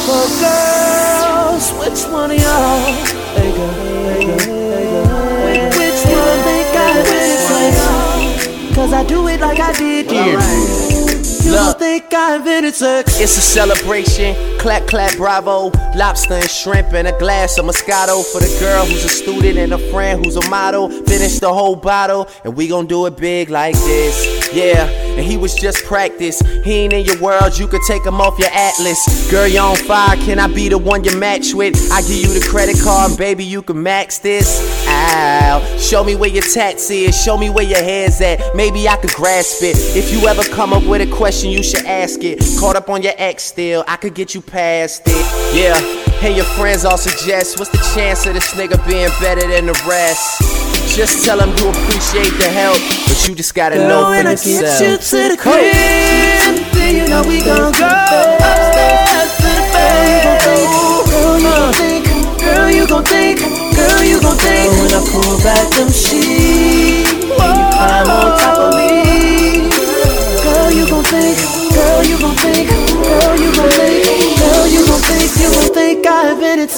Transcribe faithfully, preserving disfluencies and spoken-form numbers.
Well, girls, which one of y'all? Hey girl, hey girl, hey girl. Which one think I invented sex? Cause I do it like I did you. You don't think I invented sex? It's a celebration, clap, clap, bravo. Lobster and shrimp and a glass of Moscato for the girl who's a student and a friend who's a model. Finish the whole bottle and we gon' do it big like this. Yeah, and he was just practice. He ain't in your world, you could take him off your atlas. Girl, you on fire, can I be the one you match with? I give you the credit card, baby, you can max this. Ow, show me where your tats is, show me where your head's at. Maybe I could grasp it. If you ever come up with a question, you should ask it. Caught up on your ex still, I could get you past it. Yeah, and your friends all suggest, what's the chance of this nigga being better than the rest? Just tell him you appreciate the help, but you just gotta Girl, know for when yourself. I get you to the crib, then you know we gon' go upstairs to the bed. Girl, you gon' think, girl, you gon' think, girl, you gon' think. When I pull back them sheets, and you climb on top of me. Girl, you gon' think, girl, you gon' think, girl, you gon'